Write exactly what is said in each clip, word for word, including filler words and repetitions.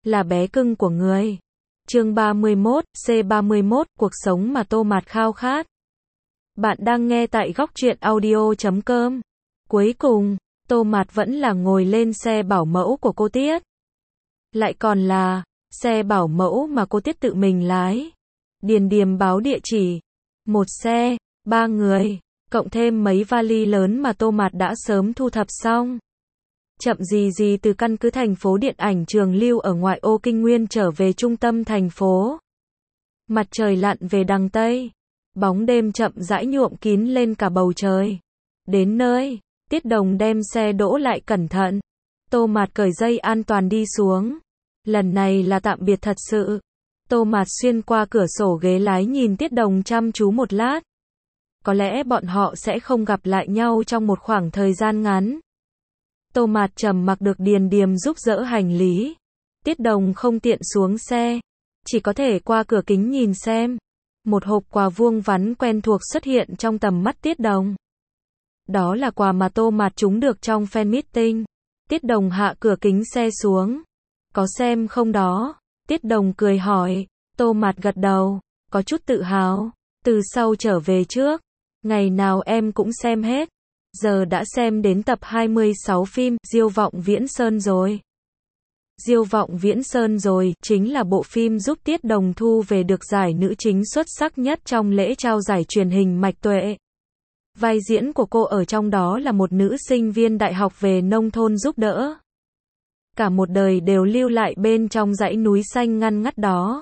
là bé cưng của người. Chương ba mươi mốt, C ba mươi mốt, cuộc sống mà Tô Mạt khao khát. Bạn đang nghe tại góc truyện audio chấm com. Cuối cùng, Tô Mạt vẫn là ngồi lên xe bảo mẫu của cô Tiết. Lại còn là xe bảo mẫu mà cô Tiết tự mình lái. Điền Điềm báo địa chỉ. Một xe, ba người, cộng thêm mấy vali lớn mà Tô Mạt đã sớm thu thập xong. Chậm gì gì từ căn cứ thành phố điện ảnh Trường Lưu ở ngoại ô Kinh Nguyên trở về trung tâm thành phố. Mặt trời lặn về đằng Tây. Bóng đêm chậm rãi nhuộm kín lên cả bầu trời. Đến nơi, Tiết Đồng đem xe đỗ lại cẩn thận. Tô Mạt cởi dây an toàn đi xuống. Lần này là tạm biệt thật sự. Tô Mạt xuyên qua cửa sổ ghế lái nhìn Tiết Đồng chăm chú một lát. Có lẽ bọn họ sẽ không gặp lại nhau trong một khoảng thời gian ngắn. Tô Mạt trầm mặc được Điền Điềm giúp dỡ hành lý. Tiết Đồng không tiện xuống xe, chỉ có thể qua cửa kính nhìn xem. Một hộp quà vuông vắn quen thuộc xuất hiện trong tầm mắt Tiết Đồng. Đó là quà mà Tô Mạt trúng được trong fan meeting. Tiết Đồng hạ cửa kính xe xuống. Có xem không đó? Tiết Đồng cười hỏi. Tô Mạt gật đầu, có chút tự hào. Từ sau trở về trước, ngày nào em cũng xem hết. Giờ đã xem đến tập hai mươi sáu phim Diêu Vọng Viễn Sơn rồi. Diêu Vọng Viễn Sơn rồi chính là bộ phim giúp Tiết Đồng thu về được giải nữ chính xuất sắc nhất trong lễ trao giải truyền hình Mạch Tuệ. Vai diễn của cô ở trong đó là một nữ sinh viên đại học về nông thôn giúp đỡ. Cả một đời đều lưu lại bên trong dãy núi xanh ngăn ngắt đó.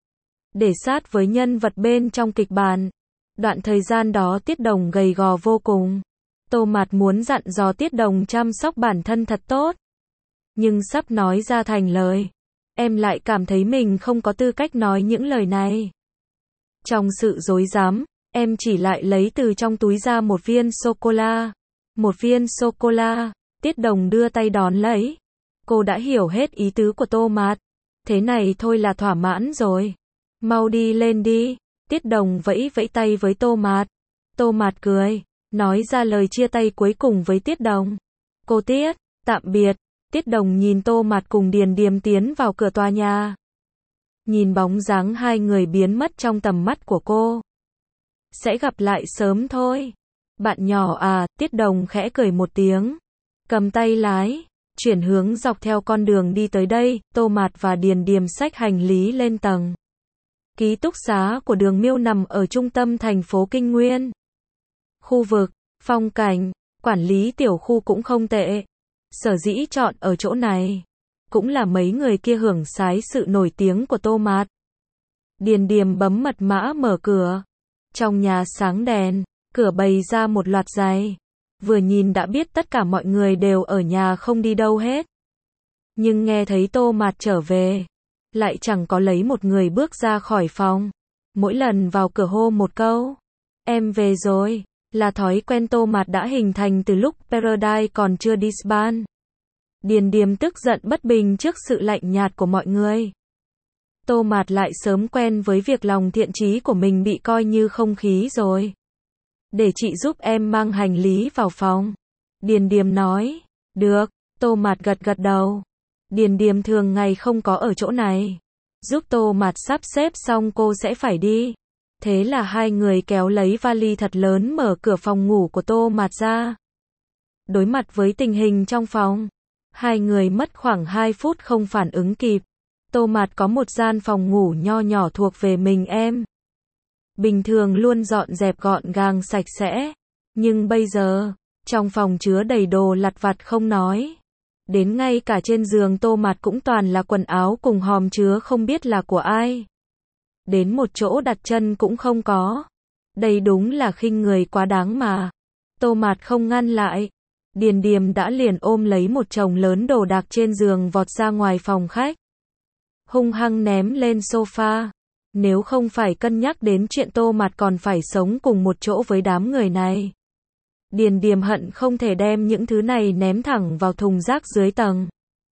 Để sát với nhân vật bên trong kịch bản. Đoạn thời gian đó Tiết Đồng gầy gò vô cùng. Tô Mạt muốn dặn dò Tiết Đồng chăm sóc bản thân thật tốt. Nhưng sắp nói ra thành lời, em lại cảm thấy mình không có tư cách nói những lời này. Trong sự rối rắm, em chỉ lại lấy từ trong túi ra một viên sô-cô-la. Một viên sô-cô-la, Tiết Đồng đưa tay đón lấy. Cô đã hiểu hết ý tứ của Tô Mạt. Thế này thôi là thỏa mãn rồi. Mau đi lên đi. Tiết Đồng vẫy vẫy tay với Tô Mạt. Tô Mạt cười, nói ra lời chia tay cuối cùng với Tiết Đồng. Cô Tiết, tạm biệt. Tiết Đồng nhìn Tô Mạt cùng Điền Điềm tiến vào cửa tòa nhà. Nhìn bóng dáng hai người biến mất trong tầm mắt của cô. Sẽ gặp lại sớm thôi. Bạn nhỏ à, Tiết Đồng khẽ cười một tiếng. Cầm tay lái, chuyển hướng dọc theo con đường đi tới đây. Tô Mạt và Điền Điềm xách hành lý lên tầng ký túc xá của Đường Miêu nằm ở trung tâm thành phố Kinh Nguyên. Khu vực, phong cảnh, quản lý tiểu khu cũng không tệ. Sở dĩ chọn ở chỗ này, cũng là mấy người kia hưởng sái sự nổi tiếng của Tô Mạt. Điền Điềm bấm mật mã mở cửa. Trong nhà sáng đèn, cửa bày ra một loạt giày. Vừa nhìn đã biết tất cả mọi người đều ở nhà không đi đâu hết. Nhưng nghe thấy Tô Mạt trở về, lại chẳng có lấy một người bước ra khỏi phòng. Mỗi lần vào cửa hô một câu, em về rồi, là thói quen Tô Mạt đã hình thành từ lúc Paradise còn chưa disband. Điền Điềm tức giận bất bình trước sự lạnh nhạt của mọi người. Tô Mạt lại sớm quen với việc lòng thiện chí của mình bị coi như không khí rồi. Để chị giúp em mang hành lý vào phòng. Điền Điềm nói. Được, Tô Mạt gật gật đầu. Điền Điềm thường ngày không có ở chỗ này. Giúp Tô Mạt sắp xếp xong cô sẽ phải đi. Thế là hai người kéo lấy vali thật lớn mở cửa phòng ngủ của Tô Mạt ra. Đối mặt với tình hình trong phòng, hai người mất khoảng hai phút không phản ứng kịp. Tô Mạt có một gian phòng ngủ nho nhỏ thuộc về mình em. Bình thường luôn dọn dẹp gọn gàng sạch sẽ. Nhưng bây giờ, trong phòng chứa đầy đồ lặt vặt không nói. Đến ngay cả trên giường Tô Mạt cũng toàn là quần áo cùng hòm chứa không biết là của ai. Đến một chỗ đặt chân cũng không có. Đây đúng là khinh người quá đáng mà. Tô Mạt không ngăn lại. Điền Điềm đã liền ôm lấy một chồng lớn đồ đạc trên giường vọt ra ngoài phòng khách. Hung hăng ném lên sofa. Nếu không phải cân nhắc đến chuyện Tô Mạt còn phải sống cùng một chỗ với đám người này. Điền Điềm hận không thể đem những thứ này ném thẳng vào thùng rác dưới tầng.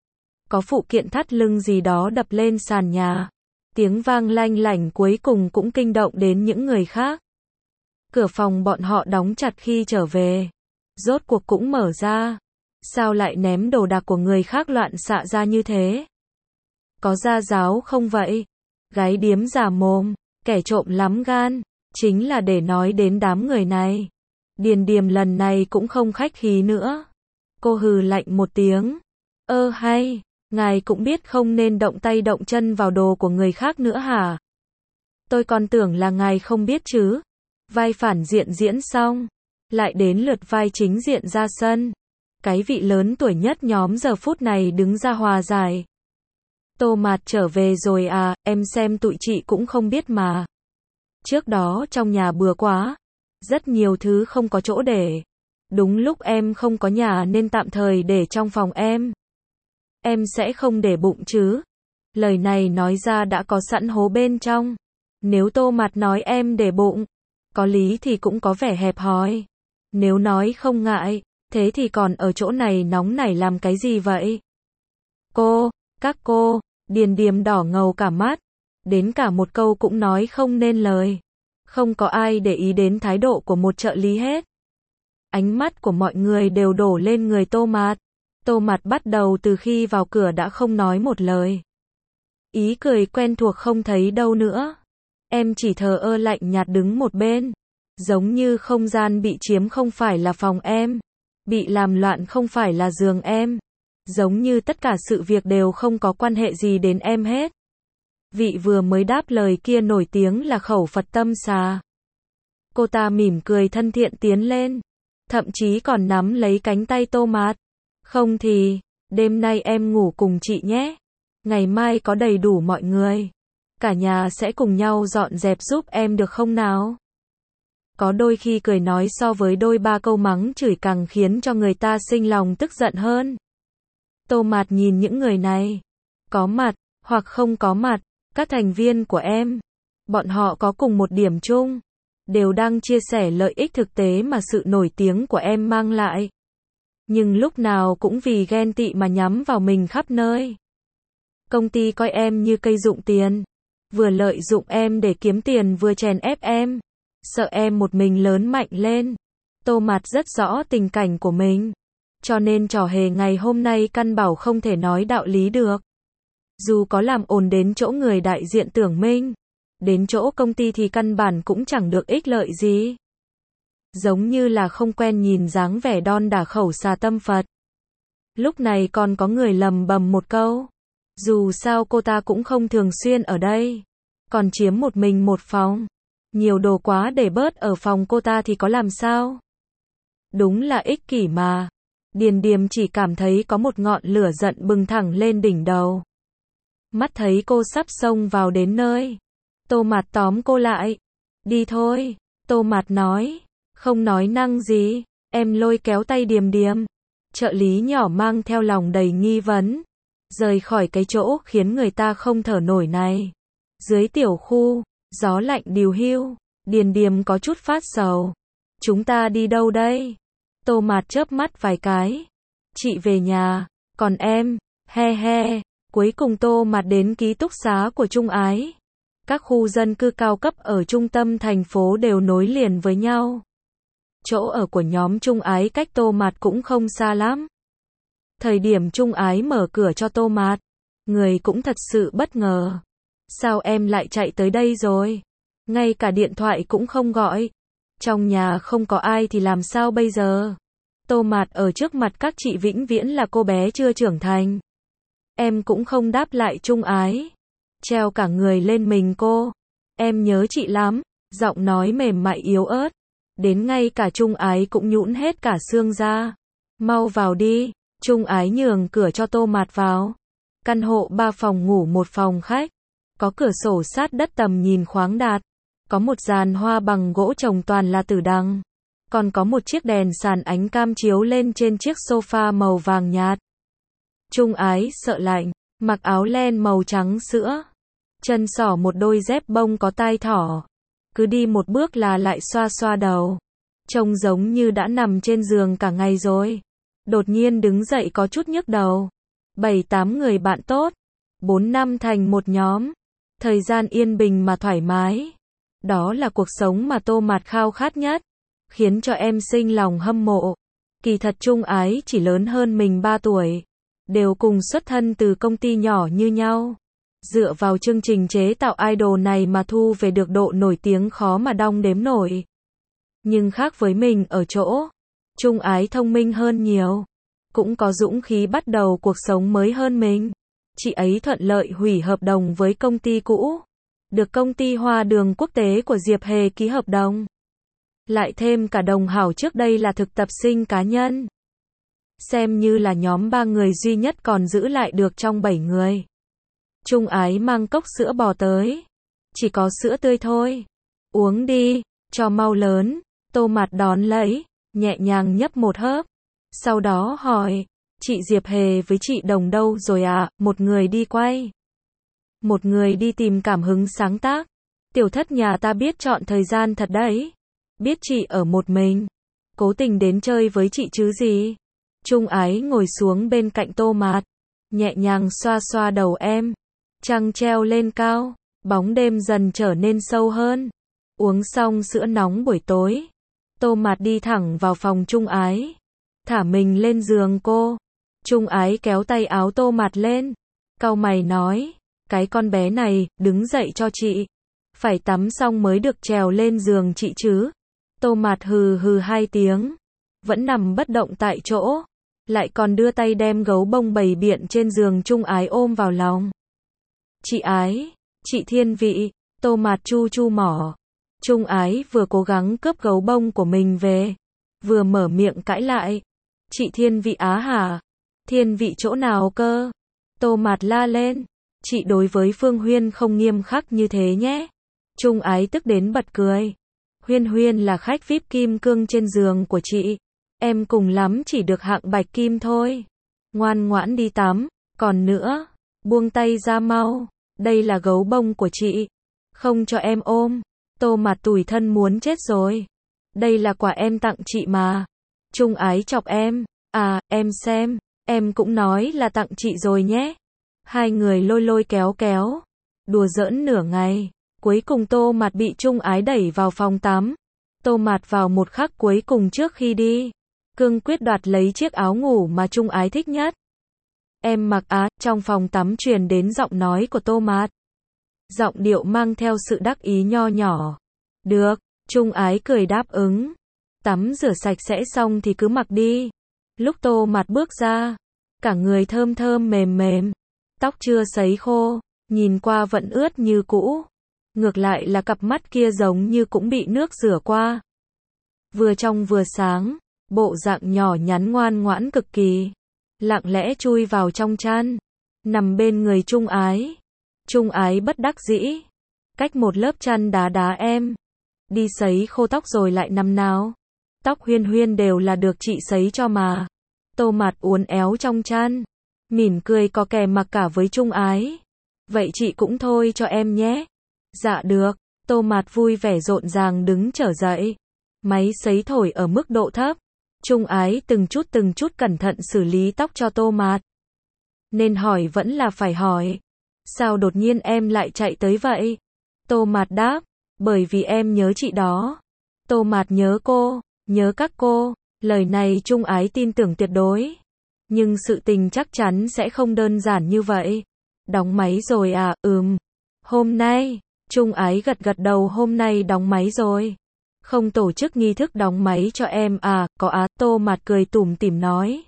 Có phụ kiện thắt lưng gì đó đập lên sàn nhà. Tiếng vang lanh lảnh cuối cùng cũng kinh động đến những người khác. Cửa phòng bọn họ đóng chặt khi trở về. Rốt cuộc cũng mở ra. Sao lại ném đồ đạc của người khác loạn xạ ra như thế? Có gia giáo không vậy? Gái điếm giả mồm, kẻ trộm lắm gan, chính là để nói đến đám người này. Điền Điềm lần này cũng không khách khí nữa. Cô hừ lạnh một tiếng. Ơ hay, ngài cũng biết không nên động tay động chân vào đồ của người khác nữa hả? Tôi còn tưởng là ngài không biết chứ. Vai phản diện diễn xong, lại đến lượt vai chính diện ra sân. Cái vị lớn tuổi nhất nhóm giờ phút này đứng ra hòa giải. Tô Mạt trở về rồi à, em xem tụi chị cũng không biết mà. Trước đó trong nhà bừa quá, rất nhiều thứ không có chỗ để. Đúng lúc em không có nhà nên tạm thời để trong phòng em. Em sẽ không để bụng chứ. Lời này nói ra đã có sẵn hố bên trong. Nếu Tô Mạt nói em để bụng, có lý thì cũng có vẻ hẹp hòi. Nếu nói không ngại, thế thì còn ở chỗ này nóng nảy làm cái gì vậy? Cô, các cô, Điền Điềm đỏ ngầu cả mắt. Đến cả một câu cũng nói không nên lời. Không có ai để ý đến thái độ của một trợ lý hết. Ánh mắt của mọi người đều đổ lên người Tô Mạt. Tô Mạt bắt đầu từ khi vào cửa đã không nói một lời. Ý cười quen thuộc không thấy đâu nữa. Em chỉ thờ ơ lạnh nhạt đứng một bên. Giống như không gian bị chiếm không phải là phòng em. Bị làm loạn không phải là giường em. Giống như tất cả sự việc đều không có quan hệ gì đến em hết. Vị vừa mới đáp lời kia nổi tiếng là khẩu Phật tâm xà. Cô ta mỉm cười thân thiện tiến lên. Thậm chí còn nắm lấy cánh tay Tô Mạt. Không thì, đêm nay em ngủ cùng chị nhé. Ngày mai có đầy đủ mọi người. Cả nhà sẽ cùng nhau dọn dẹp giúp em được không nào? Có đôi khi cười nói so với đôi ba câu mắng chửi càng khiến cho người ta sinh lòng tức giận hơn. Tô Mạt nhìn những người này. Có mặt, hoặc không có mặt, các thành viên của em. Bọn họ có cùng một điểm chung. Đều đang chia sẻ lợi ích thực tế mà sự nổi tiếng của em mang lại. Nhưng lúc nào cũng vì ghen tị mà nhắm vào mình khắp nơi. Công ty coi em như cây dụng tiền. Vừa lợi dụng em để kiếm tiền vừa chèn ép em. Sợ em một mình lớn mạnh lên. Tô Mạt rất rõ tình cảnh của mình. Cho nên trò hề ngày hôm nay căn bảo không thể nói đạo lý được. Dù có làm ồn đến chỗ người đại diện Tưởng Minh, đến chỗ công ty thì căn bản cũng chẳng được ích lợi gì. Giống như là không quen nhìn dáng vẻ đon đả khẩu xà tâm Phật. Lúc này còn có người lầm bầm một câu. Dù sao cô ta cũng không thường xuyên ở đây. Còn chiếm một mình một phòng. Nhiều đồ quá để bớt ở phòng cô ta thì có làm sao? Đúng là ích kỷ mà. Điền Điềm chỉ cảm thấy có một ngọn lửa giận bừng thẳng lên đỉnh đầu. Mắt thấy cô sắp xông vào đến nơi. Tô Mạt tóm cô lại. Đi thôi, Tô Mạt nói. Không nói năng gì, em lôi kéo tay Điềm Điềm. Trợ lý nhỏ mang theo lòng đầy nghi vấn. Rời khỏi cái chỗ khiến người ta không thở nổi này. Dưới tiểu khu, gió lạnh điều hiu. Điền Điềm có chút phát sầu. Chúng ta đi đâu đây? Tô Mạt chớp mắt vài cái. Chị về nhà, còn em, he he. Cuối cùng Tô Mạt đến ký túc xá của Trung Ái. Các khu dân cư cao cấp ở trung tâm thành phố đều nối liền với nhau. Chỗ ở của nhóm Trung Ái cách Tô Mạt cũng không xa lắm. Thời điểm Trung Ái mở cửa cho Tô Mạt, người cũng thật sự bất ngờ. Sao em lại chạy tới đây rồi? Ngay cả điện thoại cũng không gọi. Trong nhà không có ai thì làm sao bây giờ? Tô Mạt ở trước mặt các chị vĩnh viễn là cô bé chưa trưởng thành. Em cũng không đáp lại Trung Ái. Treo cả người lên mình cô. Em nhớ chị lắm. Giọng nói mềm mại yếu ớt. Đến ngay cả Trung Ái cũng nhũn hết cả xương ra. Mau vào đi. Trung Ái nhường cửa cho Tô Mạt vào. Căn hộ ba phòng ngủ một phòng khách. Có cửa sổ sát đất tầm nhìn khoáng đạt. Có một giàn hoa bằng gỗ trồng toàn là tử đằng. Còn có một chiếc đèn sàn ánh cam chiếu lên trên chiếc sofa màu vàng nhạt. Trung Ái sợ lạnh, mặc áo len màu trắng sữa. Chân xỏ một đôi dép bông có tai thỏ. Cứ đi một bước là lại xoa xoa đầu. Trông giống như đã nằm trên giường cả ngày rồi. Đột nhiên đứng dậy có chút nhức đầu. Bảy tám người bạn tốt. Bốn năm thành một nhóm. Thời gian yên bình mà thoải mái. Đó là cuộc sống mà Tô Mạt khao khát nhất. Khiến cho em sinh lòng hâm mộ. Kỳ thật Trung Ái chỉ lớn hơn mình ba tuổi. Đều cùng xuất thân từ công ty nhỏ như nhau. Dựa vào chương trình chế tạo idol này mà thu về được độ nổi tiếng khó mà đong đếm nổi. Nhưng khác với mình ở chỗ, Trung Ái thông minh hơn nhiều, cũng có dũng khí bắt đầu cuộc sống mới hơn mình. Chị ấy thuận lợi hủy hợp đồng với công ty cũ, được công ty Hoa Đường Quốc tế của Diệp Hề ký hợp đồng. Lại thêm cả đồng hảo trước đây là thực tập sinh cá nhân. Xem như là nhóm ba người duy nhất còn giữ lại được trong bảy người. Trung Ái mang cốc sữa bò tới. Chỉ có sữa tươi thôi. Uống đi, cho mau lớn. Tô Mạt đón lấy, nhẹ nhàng nhấp một hớp. Sau đó hỏi, chị Diệp Hề với chị Đồng đâu rồi à? Một người đi quay, một người đi tìm cảm hứng sáng tác. Tiểu thất nhà ta biết chọn thời gian thật đấy. Biết chị ở một mình, cố tình đến chơi với chị chứ gì. Trung Ái ngồi xuống bên cạnh Tô Mạt, nhẹ nhàng xoa xoa đầu em. Trăng treo lên cao, bóng đêm dần trở nên sâu hơn. Uống xong sữa nóng buổi tối, Tô Mạt đi thẳng vào phòng Trung Ái, thả mình lên giường cô. Trung Ái kéo tay áo Tô Mạt lên, cau mày nói, cái con bé này, đứng dậy cho chị. Phải tắm xong mới được trèo lên giường chị chứ. Tô Mạt hừ hừ hai tiếng, vẫn nằm bất động tại chỗ, lại còn đưa tay đem gấu bông bày biện trên giường Trung Ái ôm vào lòng. Chị Ái, chị Thiên Vị, Tô Mạt chu chu mỏ. Trung Ái vừa cố gắng cướp gấu bông của mình về, vừa mở miệng cãi lại. Chị Thiên Vị á hả? Thiên Vị chỗ nào cơ? Tô Mạt la lên. Chị đối với Phương Huyên không nghiêm khắc như thế nhé. Trung Ái tức đến bật cười. Huyên Huyên là khách vi ai pi kim cương trên giường của chị. Em cùng lắm chỉ được hạng bạch kim thôi. Ngoan ngoãn đi tắm. Còn nữa, buông tay ra mau. Đây là gấu bông của chị. Không cho em ôm. Tô Mạt tủi thân muốn chết rồi. Đây là quà em tặng chị mà. Trung Ái chọc em. À, em xem. Em cũng nói là tặng chị rồi nhé. Hai người lôi lôi kéo kéo, đùa giỡn nửa ngày. Cuối cùng Tô Mạt bị Trung Ái đẩy vào phòng tắm. Tô Mạt vào một khắc cuối cùng trước khi đi, cương quyết đoạt lấy chiếc áo ngủ mà Trung Ái thích nhất. Em mặc á, trong phòng tắm truyền đến giọng nói của Tô Mạt. Giọng điệu mang theo sự đắc ý nho nhỏ. Được, Trung Ái cười đáp ứng. Tắm rửa sạch sẽ xong thì cứ mặc đi. Lúc Tô Mạt bước ra, cả người thơm thơm mềm mềm, tóc chưa sấy khô, nhìn qua vẫn ướt như cũ. Ngược lại là cặp mắt kia giống như cũng bị nước rửa qua. Vừa trong vừa sáng, bộ dạng nhỏ nhắn ngoan ngoãn cực kỳ. Lặng lẽ chui vào trong chăn, nằm bên người Trung Ái. Trung Ái bất đắc dĩ, cách một lớp chăn đá đá em. Đi sấy khô tóc rồi lại nằm nào. Tóc Huyên Huyên đều là được chị sấy cho mà. Tô Mạt uốn éo trong chăn, mỉm cười có kè mặc cả với Trung Ái. Vậy chị cũng thôi cho em nhé. Dạ được. Tô Mạt vui vẻ rộn ràng đứng trở dậy. Máy sấy thổi ở mức độ thấp. Trung Ái từng chút từng chút cẩn thận xử lý tóc cho Tô Mạt. Nên hỏi vẫn là phải hỏi. Sao đột nhiên em lại chạy tới vậy? Tô Mạt đáp. Bởi vì em nhớ chị đó. Tô Mạt nhớ cô, nhớ các cô. Lời này Trung Ái tin tưởng tuyệt đối. Nhưng sự tình chắc chắn sẽ không đơn giản như vậy. Đóng máy rồi à? Ừm. Hôm nay, Trung Ái gật gật đầu, hôm nay đóng máy rồi. Không tổ chức nghi thức đóng máy cho em à? Có á. Tô Mạt cười tủm tỉm nói.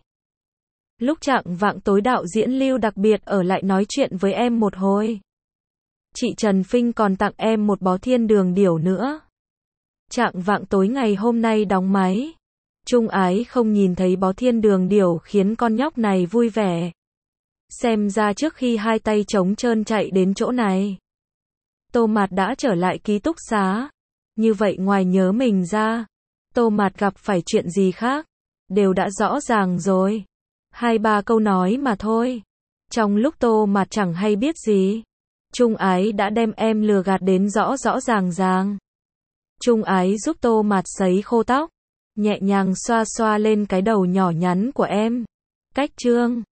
Lúc chạng vạng tối đạo diễn Lưu đặc biệt ở lại nói chuyện với em một hồi. Chị Trần Phinh còn tặng em một bó thiên đường điểu nữa. Chạng vạng tối ngày hôm nay đóng máy. Trung Ái không nhìn thấy bó thiên đường điểu khiến con nhóc này vui vẻ. Xem ra trước khi hai tay trống trơn chạy đến chỗ này, Tô Mạt đã trở lại ký túc xá. Như vậy ngoài nhớ mình ra, Tô Mạt gặp phải chuyện gì khác, đều đã rõ ràng rồi. Hai ba câu nói mà thôi. Trong lúc Tô Mạt chẳng hay biết gì, Trung Ái đã đem em lừa gạt đến rõ rõ ràng ràng. Trung Ái giúp Tô Mạt sấy khô tóc, nhẹ nhàng xoa xoa lên cái đầu nhỏ nhắn của em. Cách trương